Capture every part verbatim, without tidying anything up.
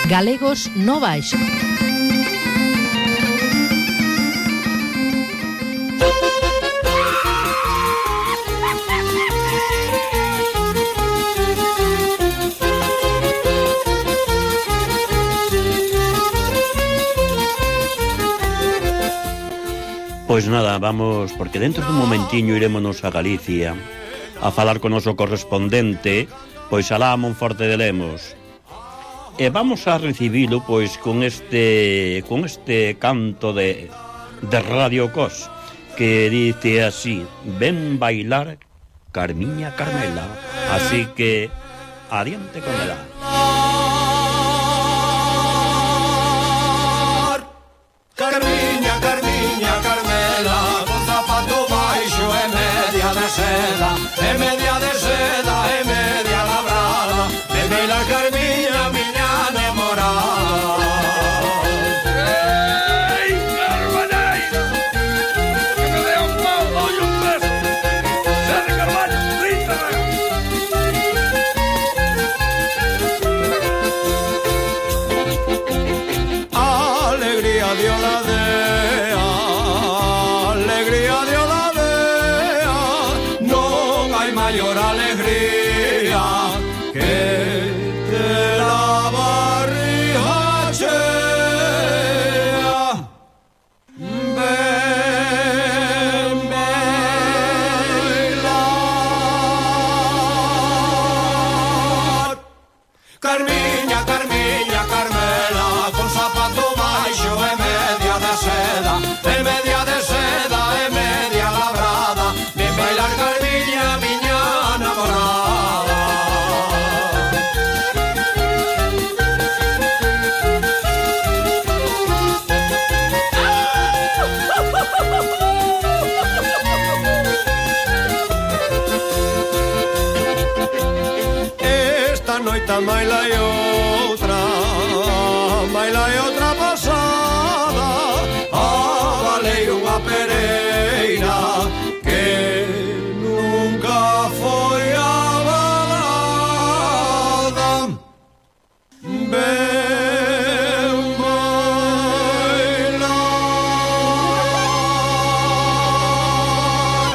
Galegos no Baixo. Pois nada, vamos, porque dentro dun momentiño irémonos a Galicia a falar con o noso correspondente, pois alá a Monforte de Lemos. E vamos a recibilo pois con este con este canto de de Radio Cos que dice así: ven bailar Carmiña Carmela. Así que adiante con ela. Carmiña, Carmiña, Carmela, con zapato baixo e media de seda, e media de seda, e media labrada, de bailar Carmiña, miña namorada. Ei, Carmaneira, que me dé un pau, doi un beso, se de Carvalho, trinta alegría de Oladea, alegría de Oladea, non hai maior alegría que te la barriga chea. Ven bailar Carmiña, Carmiña, Carmela, con zapato baixo e media de seda, e media de seda, e media labrada, ven bailar Carmiña, miña namorada. Esta noite maila e outra, maila e outra pasada, avalei unha pereira que nunca foi avalada. Ven bailar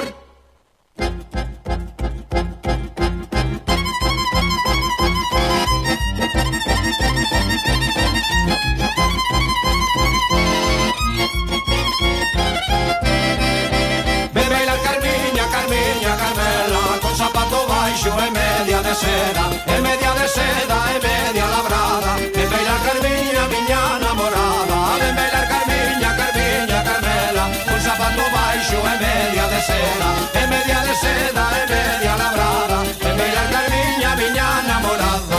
Ven bailar Carmiña, Carmiña, Carmela, con zapato baixo e media de seda, e media de seda, e media labrada, ven bailar Carmiña, miña namorada. Ven bailar Carmiña, Carmiña, Carmela, con zapato baixo e media de seda, e media de seda, e media labrada, ven bailar Carmiña, miña namorada.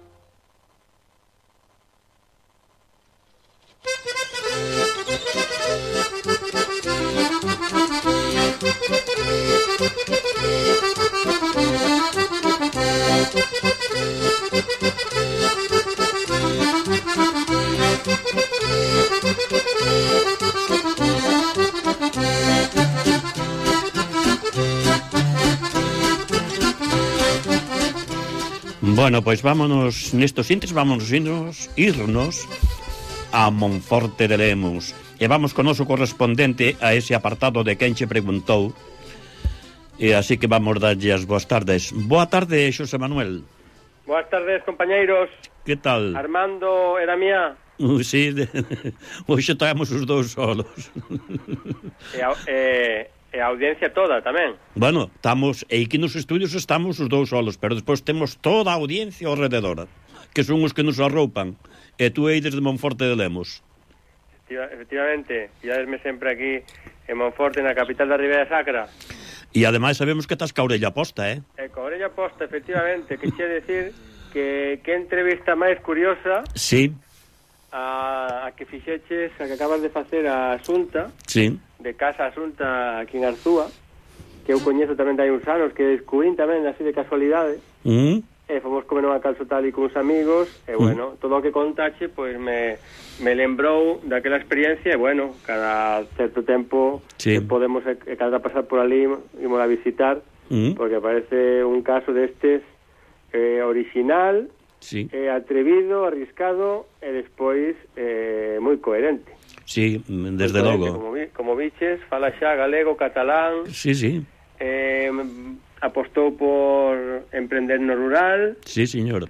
Bueno, pois vámonos nestos intres, vámonos irnos, irnos a Monforte de Lemos. E vamos con o noso correspondente a ese apartado de quen che preguntou. E así que vamos darlle as boas tardes. Boa tarde, Xosé Manuel. Boas tardes, compañeiros. Que tal? Armando era mía. Uh, sí, de... hoxe traemos os dous solos. E a, e, e a audiencia toda tamén. Bueno, estamos, e aquí nos estudios estamos os dous solos, pero despois temos toda a audiencia ao rededor, que son os que nos arroupan. E tú eides de Monforte de Lemos. Efectiva, efectivamente, iadesme sempre aquí en Monforte, na capital da Ribeira Sacra. E ademais sabemos que estás ca orella posta, eh? E ca orella posta, efectivamente, que che decir que que entrevista máis curiosa. Sí. A, a que fixeches, a que acabas de facer a Asunta. Sí. De Casa Asunta aquí en Arzúa, que eu coñezo tamén de hai uns anos, que descubrín tamén así de casualidade. Mm. E fomos comer unha calzotada ali con uns amigos, e bueno, mm. todo o que contache, pois me, me lembrou daquela experiencia, e bueno, cada certo tempo sí. que podemos, e cada pasar por ali, imos a visitar, mm. porque parece un caso destes eh, original, sí. eh, atrevido, arriscado e despois eh, moi coherente. Sí, desde moi logo. Como, vi, como biches, fala xa galego, catalán. Sí, sí. Eh, apostou por emprender no rural. Sí, señor.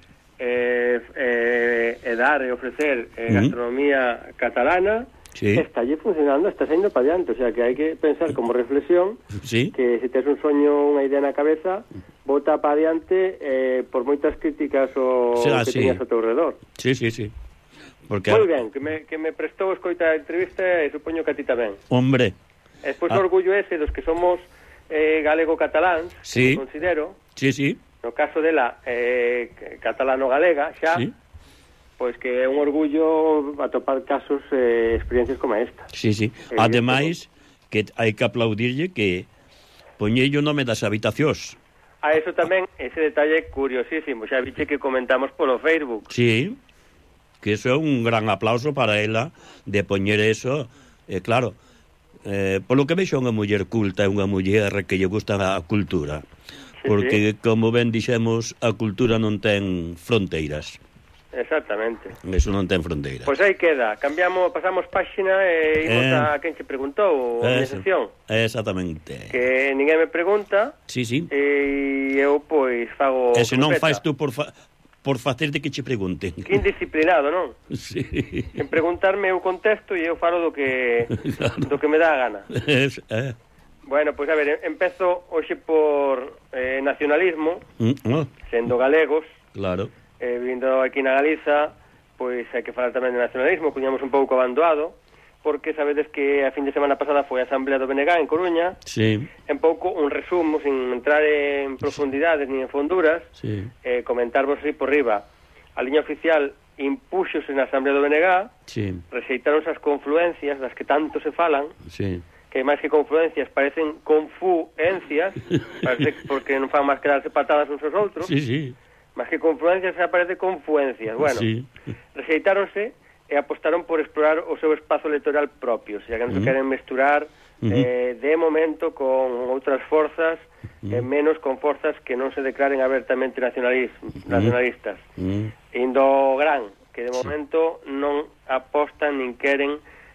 Eh, eh, e dar e ofrecer eh, Uh-huh. gastronomía catalana. Sí. Está allí funcionando, está saindo para diante, o sea que hai que pensar como reflexión Sí. que se tes un soño, unha idea na cabeza, bota para diante eh, por moitas críticas o Sí, ah, que sí. teñas ao teu redor. Sí, sí, sí. Porque, Moi ben, que me, que me prestou escoita a entrevista e supoño que a ti tamén. hombre, E despois Ah. o orgullo ese dos que somos eh, galego-cataláns, Sí. que considero, sí, sí. no caso dela eh, catalano-galega, xa, Sí. pois que é un orgullo atopar casos, eh, experiencias como esta. Sí, sí. Eh, Ademais, que hai que aplaudirlle que poñelle o nome das habitacións. A eso tamén, ese detalle curiosísimo, xa viche que comentamos polo Facebook. Sí, que eso é un gran aplauso para ela de poñer eso, eh, claro, eh, polo que vexo unha muller culta, é unha muller que lle gusta a cultura, Sí, porque, como ben dixemos, a cultura non ten fronteiras. Exactamente. Eso non ten fronteiras. Pois aí queda, cambiamos, pasamos páxina e imos Eh, a quen che preguntou a miña Eso, sección. exactamente. Que ninguén me pregunta Sí, sí. e eu pois fago E se non completa. fais tú por, fa por facerte que che pregunten. Que indisciplinado, non? Sí. En preguntarme eu contesto e eu falo do que Claro. do que me dá a gana. Es, eh. Bueno, pois a ver, empezo hoxe por eh, nacionalismo, Mm, oh, sendo galegos, claro. eh, vindo aquí na Galiza, pois hai que falar tamén de nacionalismo, cuñamos un pouco abandoado, porque sabedes que a fin de semana pasada foi a Asamblea do B N G en Coruña, Sí, en pouco un resumo, sin entrar en profundidades ni en fonduras, sí. eh, comentarvos así por riba. A liña oficial impúxose na Asamblea do B N G, Sí, rexeitaronse as confluencias das que tanto se falan, sí. que máis que confluencias parecen confuencias, parece que porque non fan máis que darse patadas uns aos outros, Sí, sí. máis que confluencias se aparece confluencias. Bueno, Sí. rexeitáronse e apostaron por explorar o seu espazo electoral propio, o sea que non se Mm. queren mesturar Ujú. eh, de momento con outras forzas, e menos con forzas que non se declaren abertamente nacionalis nacionalistas. Mm. Indo gran, que de momento non apostan nin queren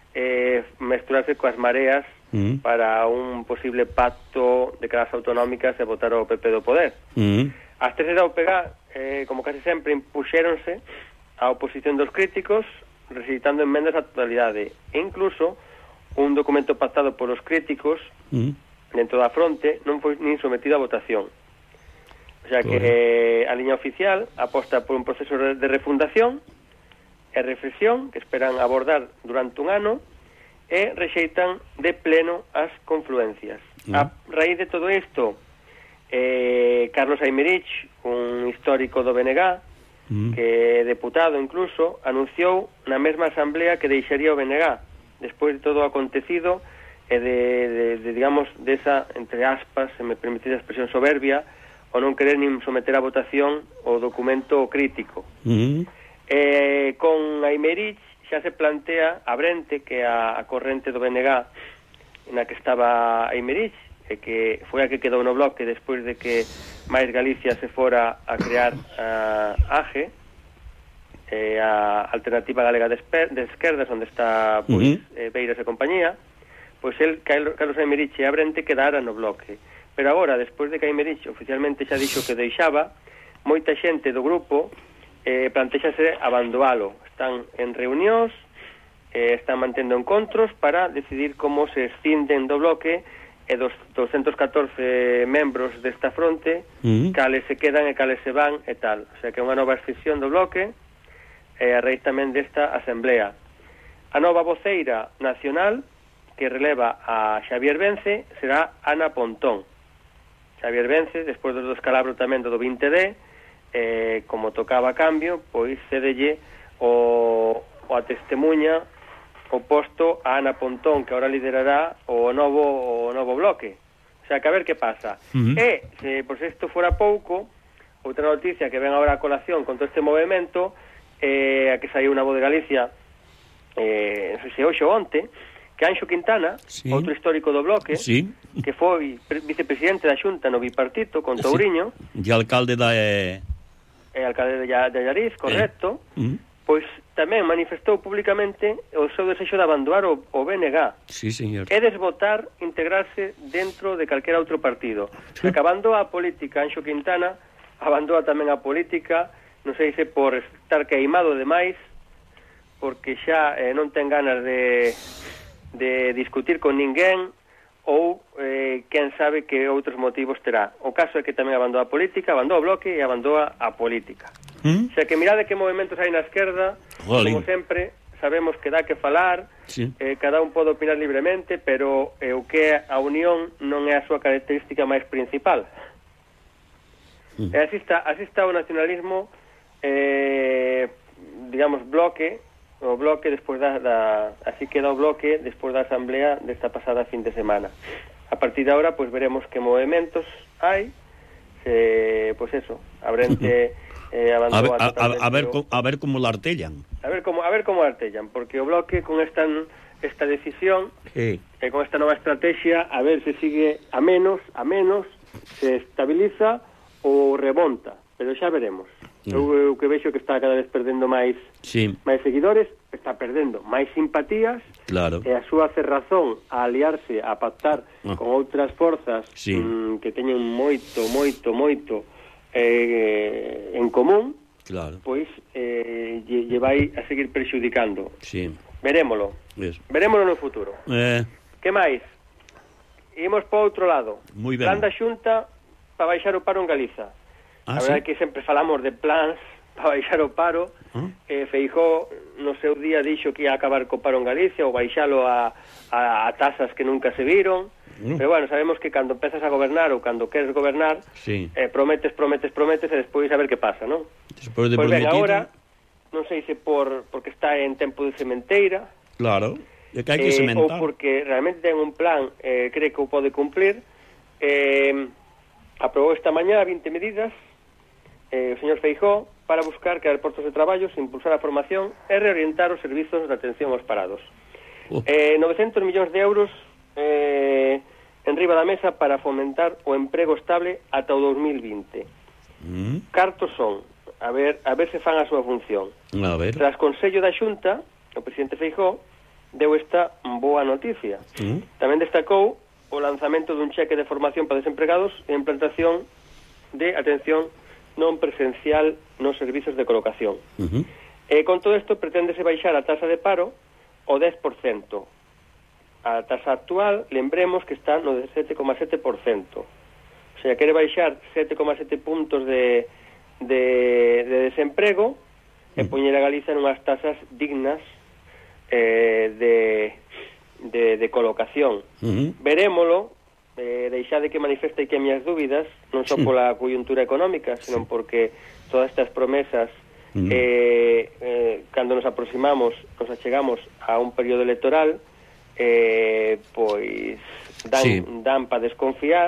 eh, mesturarse coas mareas Mm. para un posible pacto de caras autonómicas e votar o P P do poder. Mm. As teses da U P G, eh, como casi sempre, impuxéronse a oposición dos críticos, recitando enmendas á totalidade. E incluso, un documento pactado polos críticos, Mm. dentro da fronte, non foi nin sometido a votación. O sea que eh, a liña oficial aposta por un proceso de refundación e reflexión que esperan abordar durante un ano e rexeitan de pleno as confluencias. Mm. A raíz de todo isto, eh, Carlos Aymerich, un histórico do B N G, Mm. que é deputado incluso, anunciou na mesma asamblea que deixaría o B N G despois de todo o acontecido e de, de, de digamos, desa, entre aspas, se me permitís a expresión soberbia, o non querer nin someter a votación o documento crítico. Mm. Eh, con Aymerich xa se plantea a Brente, que é a, a corrente do B N G na que estaba Aymerich, e que foi a que quedou no bloque despois de que máis Galicia se fora a crear a AGE, eh, a Alternativa Galega de, Esper, de Esquerdas, onde está pois, Uh-huh. eh, Beiras e compañía, pois el, Carlos Aymerich e a Brente quedara no bloque. Pero agora, despois de que Aymerich oficialmente xa dixo que deixaba, moita xente do grupo eh, plantexase abandoalo. Están en reunións, eh, están mantendo encontros para decidir como se escinden do bloque e dos doscientos catorce membros desta fronte, Mm. cales se quedan e cales se van e tal. O sea que é unha nova escisión do bloque e a raíz tamén desta asamblea. A nova voceira nacional que releva a Xavier Vence será Ana Pontón. Xavier Vence, despois do descalabro tamén do vinte D, eh, como tocaba a cambio, pois cedelle o, o a testemunha oposto a Ana Pontón, que ahora liderará o novo o novo bloque. O sea, que a ver que pasa. Uh-huh. E, se por se isto fora pouco, outra noticia que ven agora a colación con todo este movimento, eh, a que saiu na Voz de Galicia, eh, non sei se hoxe ou onte, que Anxo Quintana, Sí. outro histórico do bloque, Sí. que foi pre- vicepresidente da Xunta no bipartito con Touriño, Sí. E alcalde da, eh, é alcalde de Allariz, correcto, eh. uh-huh. pois tamén manifestou públicamente o seu desexo de abandonar o, o B N G. Sí, señor. E desvotar integrarse dentro de calquera outro partido. Se que abandoa a política Anxo Quintana, abandoa tamén a política, non sei se por estar queimado demais, porque xa eh, non ten ganas de, de discutir con ninguén, ou eh, quen sabe que outros motivos terá. O caso é que tamén abandoa a política, abandoa o Bloque e abandoa a política. ¿Mm? O sea, que mirade que movimentos hai na esquerda, Jolín. Como sempre, sabemos que dá que falar, sí. eh, cada un pode opinar libremente, pero eh, o que é a unión non é a súa característica máis principal. Mm. E así está, así está o nacionalismo, eh, digamos, Bloque, o Bloque despois da, da así queda o Bloque despois da asamblea desta pasada fin de semana. A partir de agora, pois veremos que movimentos hai, se, pois eso, abrente eh, a, ver, a, a, a ver o, a ver como la artellan. A ver como a ver como artellan, porque o Bloque con esta esta decisión sí. e eh, con esta nova estrategia, a ver se sigue a menos, a menos, se estabiliza ou remonta, pero xa veremos. Eu, eu que vexo que está cada vez perdendo máis sí. máis seguidores, está perdendo máis simpatías, claro. E a súa cerrazón a aliarse, a pactar ah. con outras forzas sí. mmm, que teñen moito, moito, moito eh, en común, claro. Pois eh, lle, lle vai a seguir prexudicando. Sí. Verémolo. Yes. Verémolo no futuro. Eh... Que máis? Imos para outro lado. Muy ben. Plan da Xunta para baixar o paro en Galiza. Ah, a verdade sí? que sempre falamos de plans para baixar o paro. ¿Ah? eh, Feijóo no seu día dixo que ia acabar co paro en Galicia ou baixalo a, a, a tasas que nunca se viron. Uh. Pero bueno, sabemos que cando empezas a gobernar ou cando queres gobernar, sí. eh, prometes, prometes, prometes e despois a ver que pasa, non? Despois de pois ben, prometido... agora, non sei se por porque está en tempo de sementeira, claro, é que hai que eh, sementar, ou porque realmente ten un plan, eh, cree que o pode cumplir. eh, aprobou esta mañá vinte medidas eh, o señor Feijóo para buscar crear postos de traballo, impulsar a formación e reorientar os servizos de atención aos parados. Uh. eh, novecentos millóns de euros eh, en riba da mesa para fomentar o emprego estable ata o dos mil vinte. Mm. Cartos son, a ver, a ver se fan a súa función. A ver. Tras consello da Xunta, o presidente Feijóo deu esta boa noticia. Mm. Tamén destacou o lanzamento dun cheque de formación para desempregados e implantación de atención non presencial nos servizos de colocación. Uh-huh. E con todo isto preténdese baixar a tasa de paro o dez por cento. A tasa actual, lembremos que está no sete coma sete por cento. O sea, quere baixar sete coma sete puntos de, de, de desemprego uh-huh. e poñer a Galiza nunhas tasas dignas eh, de, de, de colocación. Uh-huh. Verémolo, eh, deixade que manifeste que as miñas dúbidas, non só pola coyuntura económica, senón porque todas estas promesas, uh-huh. eh, eh, cando nos aproximamos, nos achegamos a un período electoral, eh, pois dan, sí. dan para desconfiar,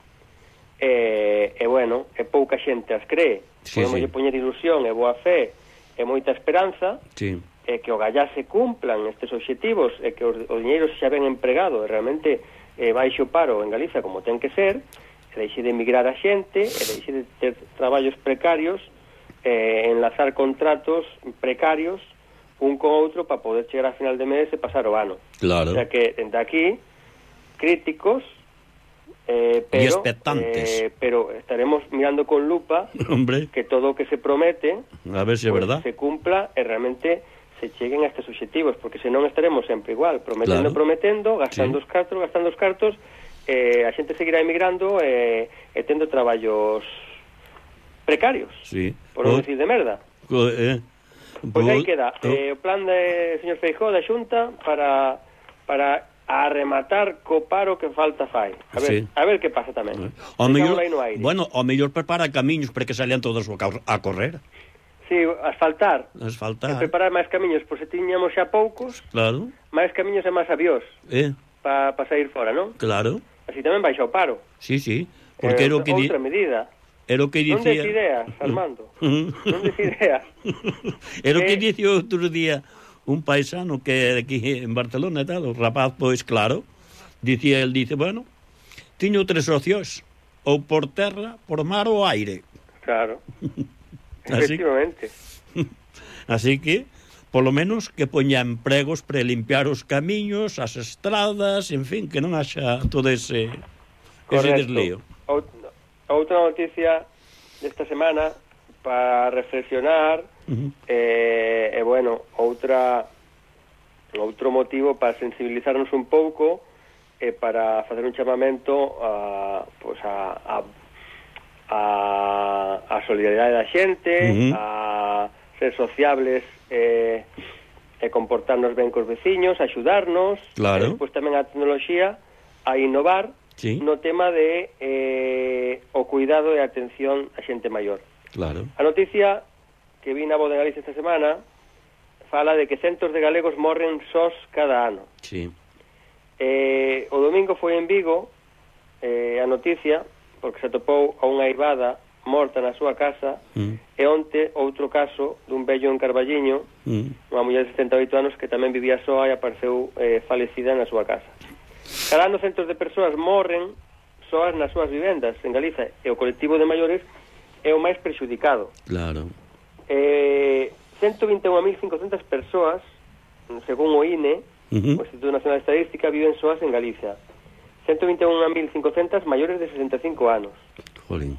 e, eh, eh, bueno, e pouca xente as cree. Sí, podemos sí. poñer ilusión e boa fe e moita esperanza, sí. e que o gallá se cumplan estes obxectivos, e que os, os diñeiros xa ben empregado, e realmente eh, baixo paro en Galiza como ten que ser, e deixe de emigrar a xente, e deixe de ter traballos precarios, eh, enlazar contratos precarios un con outro para poder chegar a final de mes e pasar o ano. Claro. O sea que, dende aquí, críticos, eh, pero, eh, pero estaremos mirando con lupa Hombre. que todo o que se promete a ver si é pues, verdad. se cumpla e realmente se cheguen a estes obxectivos, porque senón estaremos sempre igual, prometendo, claro. prometendo, gastando sí. os cartos, gastando os cartos, eh, a xente seguirá emigrando e, e tendo traballos precarios, sí. por non dicir de merda. Eh. Pois aí queda eh, o plan de señor Feijóo da Xunta para para arrematar co paro que falta fai. A ver, sí. a ver que pasa tamén. O mellor, bueno, o mellor prepara camiños para que salían todos a correr. Sí, asfaltar. Asfaltar. E preparar máis camiños, pois se tiñamos xa poucos. Claro. Máis camiños e máis avións. Eh. Para pa sair fora, non? Claro. Así tamén baixa o paro. Sí, sí. Porque eh, era o que outra di... medida. Era o que dicía... Non des ideas, Armando. Non des ideas. Era o que dicía outro día un paisano que é aquí en Barcelona e tal, o rapaz, pois claro, dicía, el dice, bueno, tiño tres opcións, ou por terra, por mar ou aire. Claro. efectivamente. Así que, polo menos, que poña empregos para limpiar os camiños, as estradas, en fin, que non haxa todo ese, ese deslío. Out, outra noticia desta semana para reflexionar, uh-huh. eh, e, bueno, outra outro motivo para sensibilizarnos un pouco e para facer un chamamento a, pues a, a, a, a solidaridade da xente, uh-huh. a ser sociables e, e comportarnos ben cos veciños, axudarnos, claro. E despois tamén a tecnoloxía a innovar, sí. No tema de eh, o cuidado e atención a xente maior. Claro. A noticia que vi na Voz de Galicia esta semana fala de que centos de galegos morren sós cada ano. Sí. Eh, o domingo foi en Vigo eh, a noticia porque se atopou a unha aivada morta na súa casa, mm. e onte outro caso dun vello en Carballiño, mm. unha muller de setenta e oito anos que tamén vivía soa e apareceu eh, falecida na súa casa. Cada ano centos de persoas morren soas nas súas vivendas en Galiza, e o colectivo de maiores é o máis prexudicado. Claro. Eh, ciento vinte e un mil cincocentas persoas, según o I N E, uh-huh. o Instituto Nacional de Estadística, viven soas en Galicia. ciento vinte e un mil cincocentas maiores de sesenta e cinco anos. Jolín.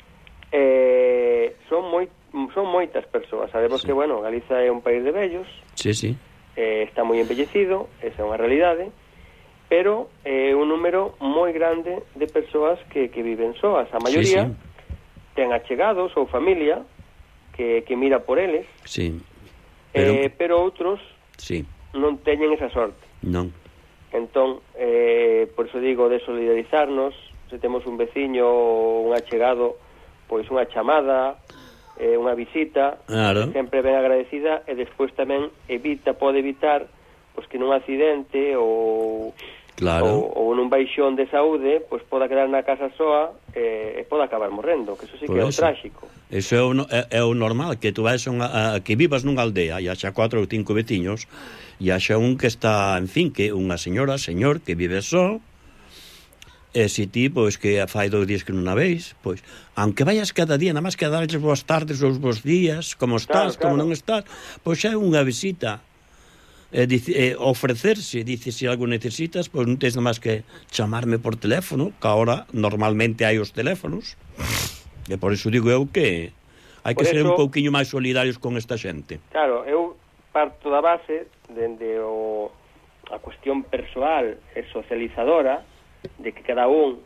Eh, son moi son moitas persoas. Sabemos sí. que, bueno, Galiza é un país de vellos. Sí, sí. Eh, está moi embellecido, esa é unha realidade, pero é eh, un número moi grande de persoas que, que viven soas. A maioría sí, sí. ten achegados ou familia que, que mira por eles, sí. pero... Eh, pero outros sí. non teñen esa sorte. Non. Entón, eh, por iso digo de solidarizarnos, se temos un veciño ou un achegado, pois unha chamada, eh, unha visita, claro. sempre ben agradecida, e despois tamén evita, pode evitar pois que nun accidente ou claro. ou, ou nun baixón de saúde, pois poda quedar na casa soa e, e poda acabar morrendo, que eso sí que pues é o tráxico. Eso é o, é, é o normal, que tú vais a, a, que vivas nunha aldea e haxa cuatro ou cinco veciños e haxa un que está, en fin, que unha señora, señor, que vive só, e se ti, pois, que fai dous días que non a veis, pois, aunque vayas cada día, nada máis que a darles boas tardes ou bons días, como estás, claro, claro. como non estás, pois é unha visita. Eh, dice, eh, ofrecerse, dice, se algo necesitas, pois non tens nada máis que chamarme por teléfono, que agora normalmente hai os teléfonos, e por iso digo eu que hai que por ser eso, un pouquiño máis solidarios con esta xente. Claro, eu parto da base dende o, a cuestión persoal e socializadora de que cada un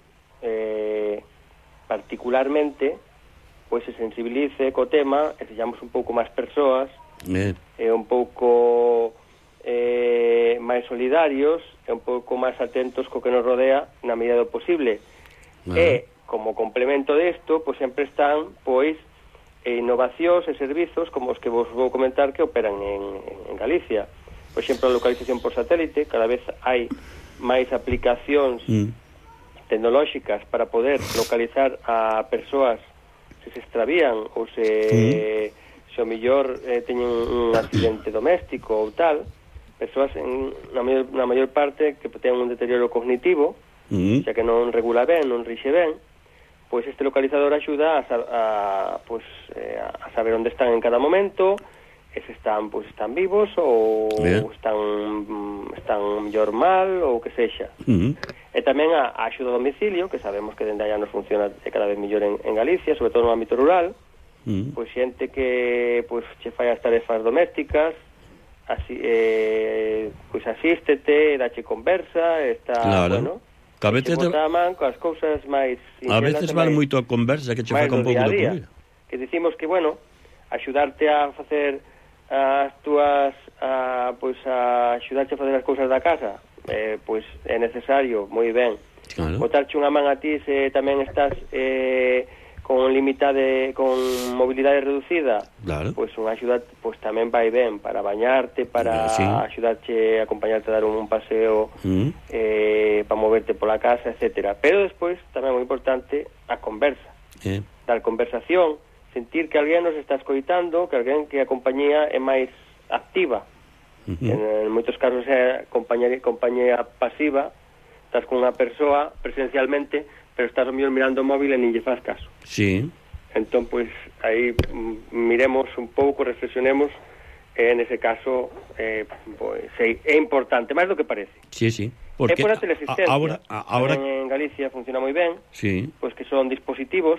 eh, particularmente pois se sensibilice co tema e sexamos un pouco máis persoas eh. e un pouco eh, máis solidarios e un pouco máis atentos co que nos rodea na medida do posible. Ah. E como complemento desto, pois sempre están pois innovacións e servizos como os que vos vou comentar que operan en, en Galicia. Por exemplo, a localización por satélite, cada vez hai máis aplicacións mm. tecnolóxicas para poder localizar a persoas se se extravían ou se mm. se o mellor eh, teñen un accidente doméstico ou tal, persoas en, na, maior, na maior parte que ten un deterioro cognitivo, mm. xa que non regula ben, non rixe ben, pois este localizador axuda a, a, pois, eh, a saber onde están en cada momento, e se están, pois, están vivos ou yeah. están están mellor mal ou que sexa. Mm-hmm. E tamén a, a axuda a domicilio, que sabemos que dende allá nos funciona cada vez mellor en, en Galicia, sobre todo no ámbito rural, mm-hmm. pois xente que pois che fai as tarefas domésticas, así, eh, pois asístete, dache conversa, está, claro. bueno, que a veces te botaman coas cousas máis a veces vale moito a conversa que che fai un pouco de comida. Que dicimos que, bueno, axudarte a facer as túas a, pois a axudarte a facer as cousas da casa, eh, pois é necesario, moi ben. Claro. Botarche unha man a ti se tamén estás eh, con limitade, con mobilidade reducida, claro. pois unha axuda pois tamén vai ben para bañarte, para sí. axudarte, acompañarte a dar un paseo, mm. eh, para moverte pola casa, etcétera. Pero despois tamén é moi importante a conversa, eh. dar conversación, sentir que alguén nos está escoitando, que alguén que a compañía é máis activa. Uh-huh. En, en moitos casos é compañía, compañía pasiva, estás con unha persoa presencialmente, pero estás o mellor mirando o móvil e nin lle faz caso. Sí. Entón, pois, aí mm, miremos un pouco, reflexionemos, e nese caso, eh, pois, é, é importante, máis do que parece. Sí, sí. Porque e por a teleasistencia, a, ahora, a, ahora... en Galicia funciona moi ben, sí. Pois que son dispositivos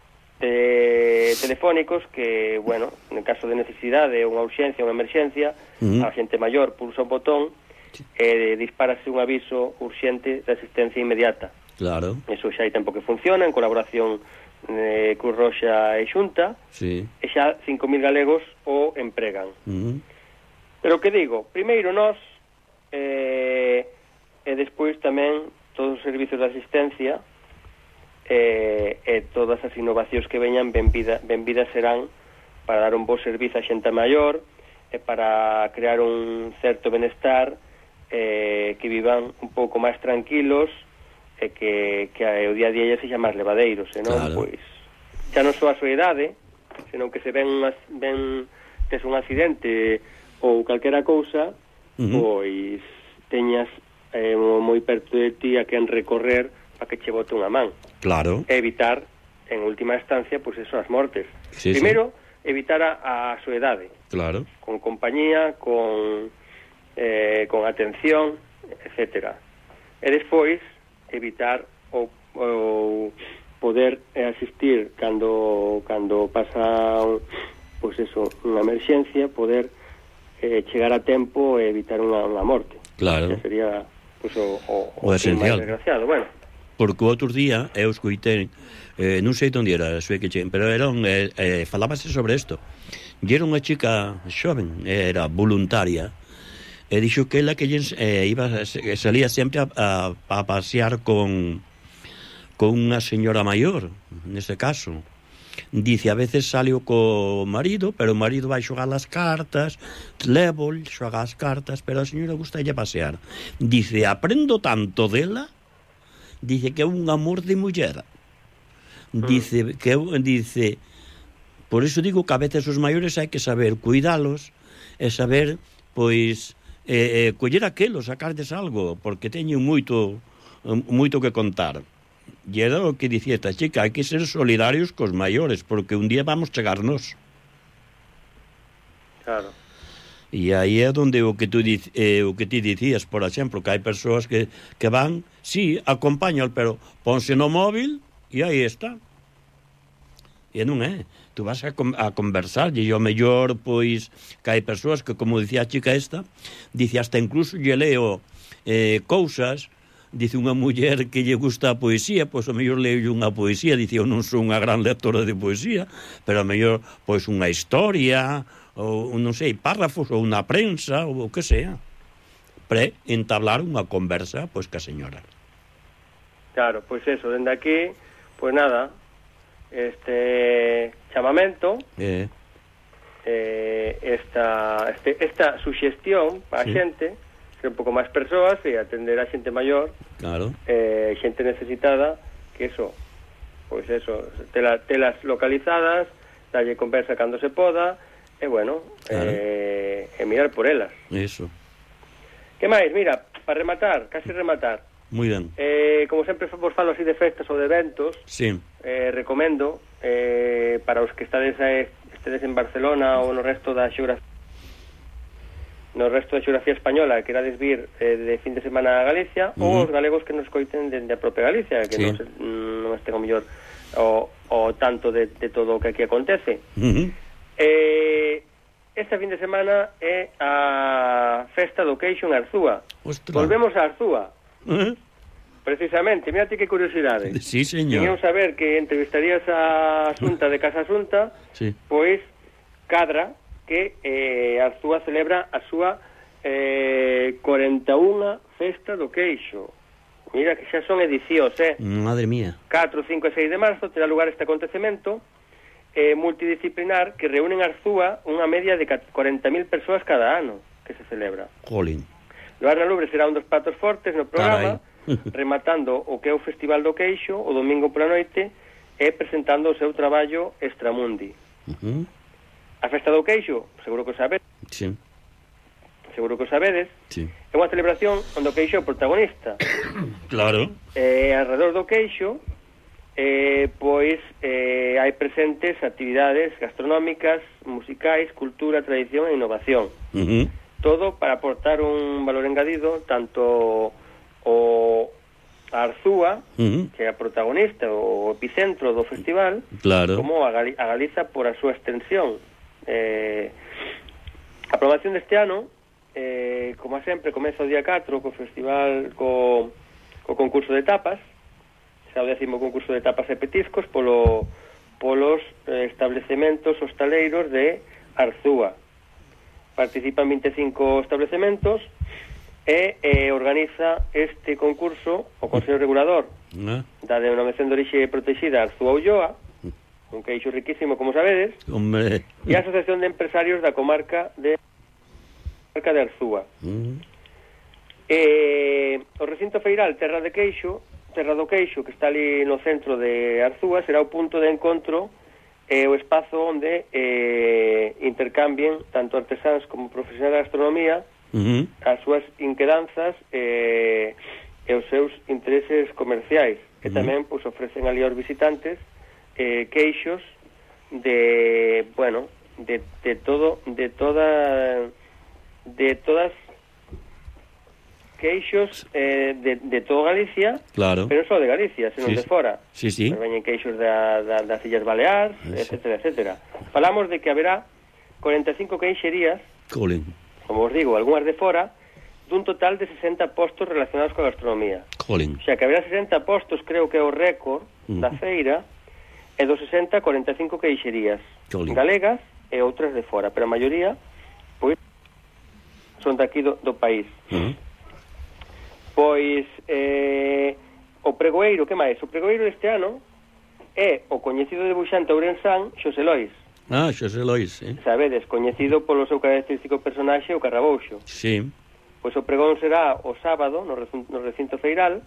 eh, telefónicos que, bueno, en caso de necesidade, unha urxencia, unha emerxencia, uh-huh. a xente maior pulsa un botón e eh, dispárase un aviso urxente de asistencia inmediata. Claro. Eso xa hai tempo que funciona, en colaboración eh, Cruz Roxa e Xunta, sí. E xa cinco mil galegos o empregan. Uh-huh. Pero que digo, primeiro nós, eh, e despois tamén todos os servizos de asistencia, e, e todas as innovacións que veñan benvidas benvida serán para dar un bo servizo á xente maior e para crear un certo benestar, eh, que vivan un pouco máis tranquilos e que, que o día a día sexa máis levadeiro, senón, claro. Pois, xa non só a súa idade, senón que se ven, un, ven tes un accidente ou calquera cousa, uh-huh. Pois teñas eh, moi perto de ti a quen recorrer para que che bote unha man. Claro. E evitar, en última instancia, pois eso, as mortes. Sí, primeiro, sí. Evitar a, a súa idade. Claro. Con compañía, con eh, con atención, etcétera. E despois, evitar o, o poder asistir cando cando pasa pois eso, unha emerxencia, poder eh, chegar a tempo e evitar unha, unha morte. Claro. Que sería pois, o, o, o, o esencial. máis desgraciado. Bueno. Porque o outro día eu escoitei, eh, non sei onde era, sei que che, pero era un, eh, eh, falábase sobre isto. E era unha chica xoven, era voluntaria, e dixo que ela que eh, iba, salía sempre a, a, a pasear con con unha señora maior, nese caso. Dice, a veces sale co marido, pero o marido vai xogar as cartas, levo, xoga as cartas, pero a señora gusta ella pasear. Dice, aprendo tanto dela, dice que é un amor de muller. Dice que dice, por iso digo que a veces os maiores hai que saber cuidalos e saber, pois, eh, eh, coller aquelos, sacarles algo, porque teñen moito moito que contar. E era o que dicía esta chica, hai que ser solidarios cos maiores, porque un día vamos chegarnos. Claro. E aí é onde o que tú dic, eh, o que ti dicías, por exemplo, que hai persoas que, que van, sí, acompañan, pero ponse no móvil e aí está. E non é. Tú vas a, a conversar e o mellor, pois, que hai persoas que, como dicía a chica esta, dice, hasta incluso lle leo eh, cousas. Dice unha muller que lle gusta a poesía, pois o mellor leo unha poesía, dice, eu non sou unha gran lectora de poesía, pero o mellor, pois unha historia, ou non sei, párrafos, ou unha prensa, ou o que sea, pre entablar unha conversa, pois, ca señora. Claro, pois eso, dende aquí, pois nada, este chamamento, eh. Eh, esta, este, esta suxestión para sí. A xente, ser un pouco máis persoas e atender a xente maior, claro. eh, xente necesitada, que eso, pois eso, tela, telas localizadas, dalle conversa cando se poda, e bueno, claro. eh, e mirar por elas. Eso. Que máis? Mira, para rematar, casi rematar. Moi ben. Eh, como sempre vos falo así de festas ou de eventos, sí. eh, recomendo, eh, para os que estades, eh, estedes en Barcelona ou no resto da xeografía, no resto da xeografía española, que erades vir eh, de fin de semana a Galicia, uh-huh. Ou os galegos que nos coiten dende a propia Galicia, que sí. non, se, non estén o mellor o, o tanto de, de todo o que aquí acontece. Uh-huh. Eh, esta fin de semana é a festa do queixo en Arzúa. Ostras. Volvemos a Arzúa. Uh-huh. Precisamente, mira ti que curiosidade. Sí, señor. Tiñamos saber que entrevistarías a Xunta de Casa Xunta, sí. Pois cadra que eh, Arzúa celebra a súa eh, cuarenta e unha festa do queixo. Mira que xa son edicións, eh? Madre mía. catro, cinco e seis de marzo terá lugar este acontecemento eh, multidisciplinar que reúne en Arzúa unha media de cuarenta mil persoas cada ano que se celebra. Jolín. Luar na Lubre será un dos platos fortes no programa, rematando o que é o Festival do Queixo o domingo pola noite e presentando o seu traballo Extramundi. Uh-huh. A festa do queixo, seguro que o sabedes. Sí. Seguro que o sabedes. Sí. É unha celebración onde o queixo é o protagonista. Claro. Eh, alrededor do queixo eh, pois eh, hai presentes actividades gastronómicas, musicais, cultura, tradición e innovación. Uh-huh. Todo para aportar un valor engadido tanto o a Arzúa, uh-huh, que é a protagonista, o epicentro do festival, claro, como a, Gali a Galiza por a súa extensión. Eh, a programación deste ano, eh, como sempre, comeza o día catro co festival, co, co concurso de tapas, xa o décimo concurso de tapas e petiscos polo, polos eh, establecementos hostaleiros de Arzúa. Participan vinte e cinco establecementos e eh, organiza este concurso o Consello Regulador uh-huh, da Denominación de Orixe Protexida Arzúa Ulloa, un queixo riquísimo, como sabedes, hombre, e a Asociación de Empresarios da Comarca de, comarca de Arzúa. Uh-huh. Eh, o recinto feiral Terra de Queixo Terra do Queixo, que está ali no centro de Arzúa, será o punto de encontro e eh, o espazo onde eh, intercambien tanto artesáns como profesionais da gastronomía uh-huh, as súas inquedanzas eh, e os seus intereses comerciais, que uh-huh, tamén pues, ofrecen ali aos visitantes eh, queixos de, bueno, de, de todo, de toda de todas queixos eh, de, de toda Galicia, claro, pero non só de Galicia, senón sí, de fora. Sí, sí. Veñen queixos da, da, das Illas Baleares, sí, etcétera, etcétera. Falamos de que haberá cuarenta e cinco queixerías, Colin, como os digo, algunhas de fora, dun total de sesenta postos relacionados coa gastronomía. Colin. O sea, que haberá sesenta postos, creo que é o récord uh-huh, da feira, e dos sesenta, cuarenta e cinco queixerías Colin, galegas e outras de fora, pero a maioría, pois, son daqui do, do país. Uh-huh. Pois eh, o pregoeiro, que máis? O pregoeiro deste ano é o coñecido debuxante ourensán Xosé Lois. Ah, Xosé Lois, eh? Sabedes, coñecido polo seu característico personaxe o Carrabouxo. Sí. Pois o pregón será o sábado no recinto, no recinto feiral,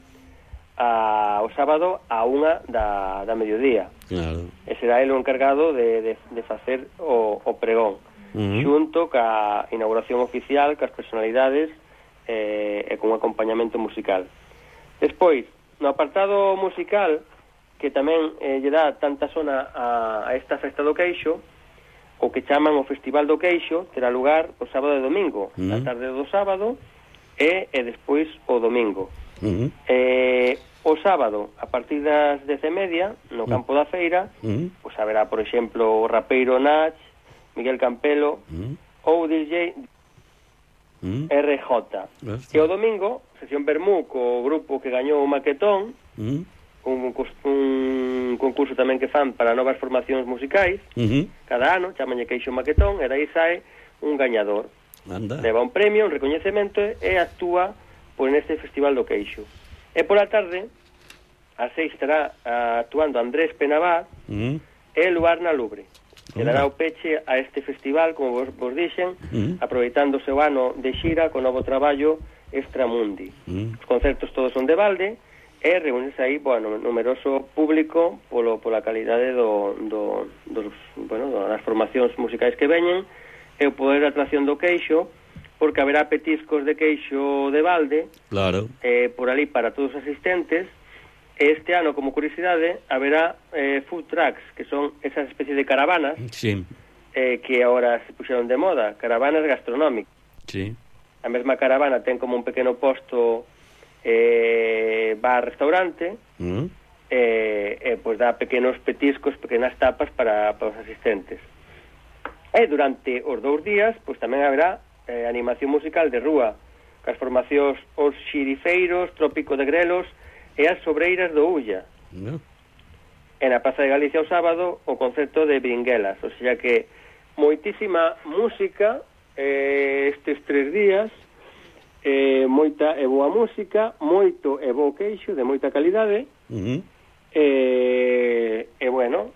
a, o sábado a unha da, da mediodía. Claro. E será ele o encargado de, de, de facer o, o pregón, uh-huh, xunto ca inauguración oficial, cas personalidades eh, e con un acompañamento musical. Despois, no apartado musical, que tamén eh, lle dá tanta zona a, a esta festa do queixo, o que chaman o Festival do Queixo, terá lugar o sábado e domingo, uh-huh, na tarde do sábado e, e despois o domingo. Uh-huh. Eh, o sábado, a partir das dez e media, no campo da feira, uh-huh, pues haberá, por exemplo, o rapeiro Nach, Miguel Campelo, uh-huh, ou o D J Uh-huh. R J. E o domingo, sesión Bermú co grupo que gañou o Maquetón, uh-huh, un, un concurso tamén que fan para novas formacións musicais, uh-huh, cada ano, chamalle Queixo Maquetón, e dai sae un gañador. Anda. Leva un premio, un recoñecemento e actúa por neste Festival do Queixo. E pola tarde, ás seis estará uh, actuando Andrés Penabad, uh-huh, e Luar na Lubre. Que dará o peche a este festival, como vos, vos dixen, uh-huh, aproveitando o seu ano de xira con novo traballo Extramundi. Uh-huh. Os concertos todos son de balde e reúnese aí, bueno, numeroso público polo, pola calidade do, do, dos, bueno, das formacións musicais que veñen e o poder de atracción do queixo, porque haberá petiscos de queixo de balde, claro, eh, por ali para todos os asistentes. Este ano, como curiosidade, haberá eh, food trucks, que son esas especies de caravanas, sí, eh, que agora se puxeron de moda, caravanas gastronómicas. Sí. A mesma caravana ten como un pequeno posto eh, bar-restaurante, mm. e eh, eh, pues dá pequenos petiscos, pequenas tapas para, para os asistentes. E durante os dous días, pues tamén haberá eh, animación musical de rúa, cas formacións Os Xirifeiros, Trópico de Grelos e as Sobreiras do Ulla. No. E na Praza de Galicia o sábado o concerto de Bringuelas, o sea que moitísima música eh, estes tres días, eh, moita e boa música, moito e bo queixo de moita calidade, uh-huh. e, e bueno,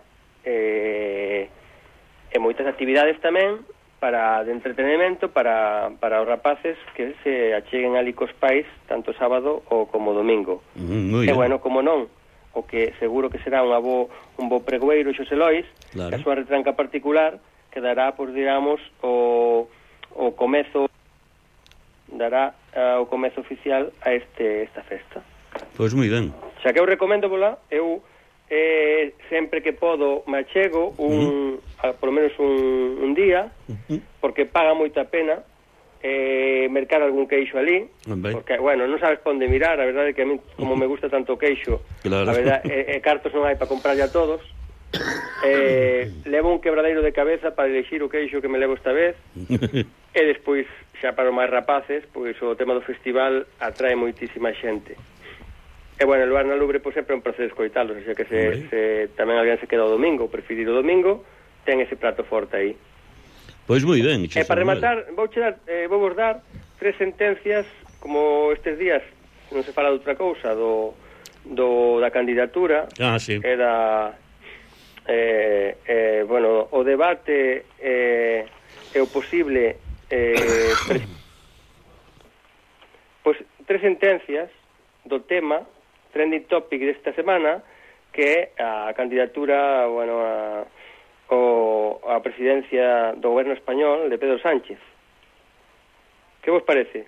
e, e moitas actividades tamén para de entretenimento para, para os rapaces que se acheguen ali cos pais tanto sábado ou como domingo. Uh, e bueno, como non, o que seguro que será unha bo, un bo pregoeiro Xosé Lois, claro. Que a súa retranca particular que dará, pois, digamos, o, o comezo dará uh, o comezo oficial a este esta festa. Pois moi ben. Xa que eu recomendo, bola, eu eh, sempre que podo me achego un, uh-huh. a, por lo menos un, un día, uh-huh. porque paga moita pena eh, mercar algún queixo ali, uh-huh. porque, bueno, non sabes ponde mirar, a verdade é que a mí, como me gusta tanto o queixo, claro. A verdade, eh, eh, cartos non hai para comprarlle a todos, eh, levo un quebradeiro de cabeza para elegir o queixo que me levo esta vez, e despois, xa para os máis rapaces, pois o tema do festival atrae moitísima xente. E, bueno, el Bar na Lubre, pois, sempre é un placer escoitalos, o sea que se, se tamén alguén se queda o domingo, preferir o domingo, ten ese prato forte aí. Pois moi ben. E para rematar, vou dar, eh, vou vos dar tres sentencias, como estes días non se fala de outra cousa, do, do da candidatura, ah, sí. e da, eh, eh, bueno, o debate eh, e o posible, eh, pres... pois tres sentencias do tema trending topic desta semana, que é a candidatura, bueno, a, o, a presidencia do goberno español de Pedro Sánchez. Que vos parece?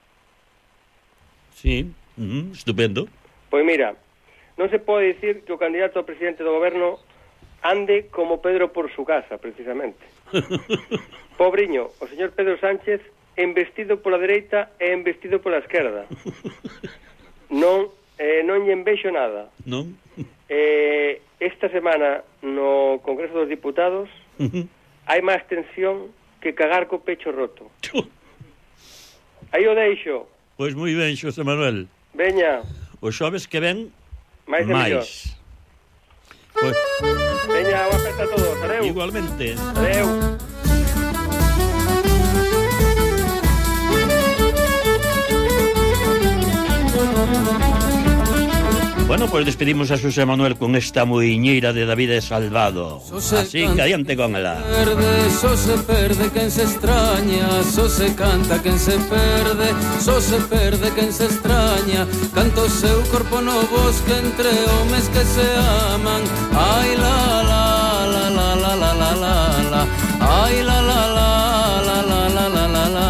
Sí, uh-huh, estupendo. Pois mira, non se pode dicir que o candidato a presidente do goberno ande como Pedro por su casa, precisamente. Pobriño, o señor Pedro Sánchez embestido pola dereita e embestido pola esquerda. Non, eh, non lle envexo nada. Non? Eh, esta semana no Congreso dos Diputados uh-huh. hai máis tensión que cagar co pecho roto. Aí o deixo. Pois moi ben, Xosé Manuel. Veña. O xoves que ven máis. máis. Pois... Veña, unha festa a todos. Adeu. Igualmente. Adeu. Bueno, pues despedimos a Xosé Manuel con esta muiñeira de David Salvado. Así que adiante con ela. Perde, só se perde quen se extraña, só se canta quen se perde, só se perde quen se extraña. Canto seu corpo no bosque entre homes que se aman. Ai la la la la la la la la la. Ai la la la la la la la la la.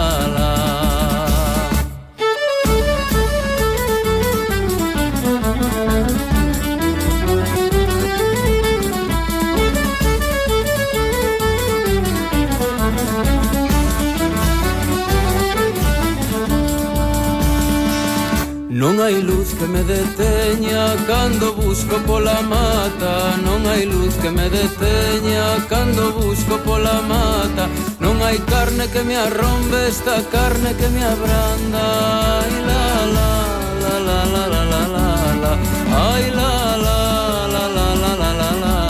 Non hai luz que me deteña cando busco pola mata. Non hai luz que me deteña cando busco pola mata. Non hai carne que me arrombe esta carne que me abranda. Ai la la la la la la la la la. Ai la la la la la la la la la.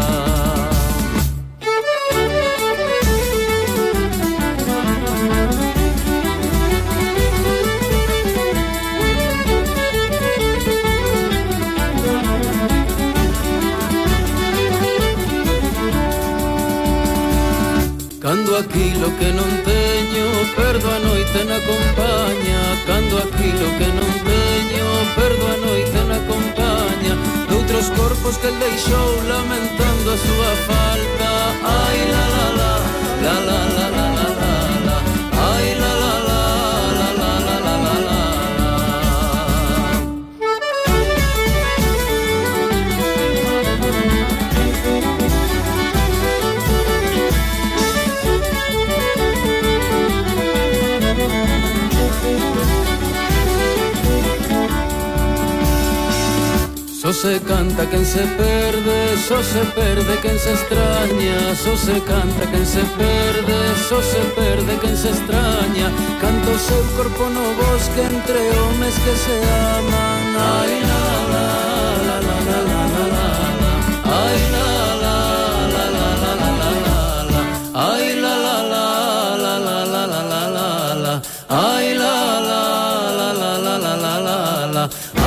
Cando aquilo que non teño perdo a noite na compaña. Cando aquilo que non teño perdo a noite na compaña doutros corpos que el deixou lamentando a súa falta. Ai la la la la la la la la la la. Ai la la la la la la la la la. Só se canta quen se perde, só se perde quen se extraña. Só se canta quen se perde, só se perde quen se extraña. Canto seu corpo no bosque entre homes que se aman. Ai la la la la la la la la. Ai la la la la la la la la. Ai la la la la la la la la la. Ai la la la la la la la la la.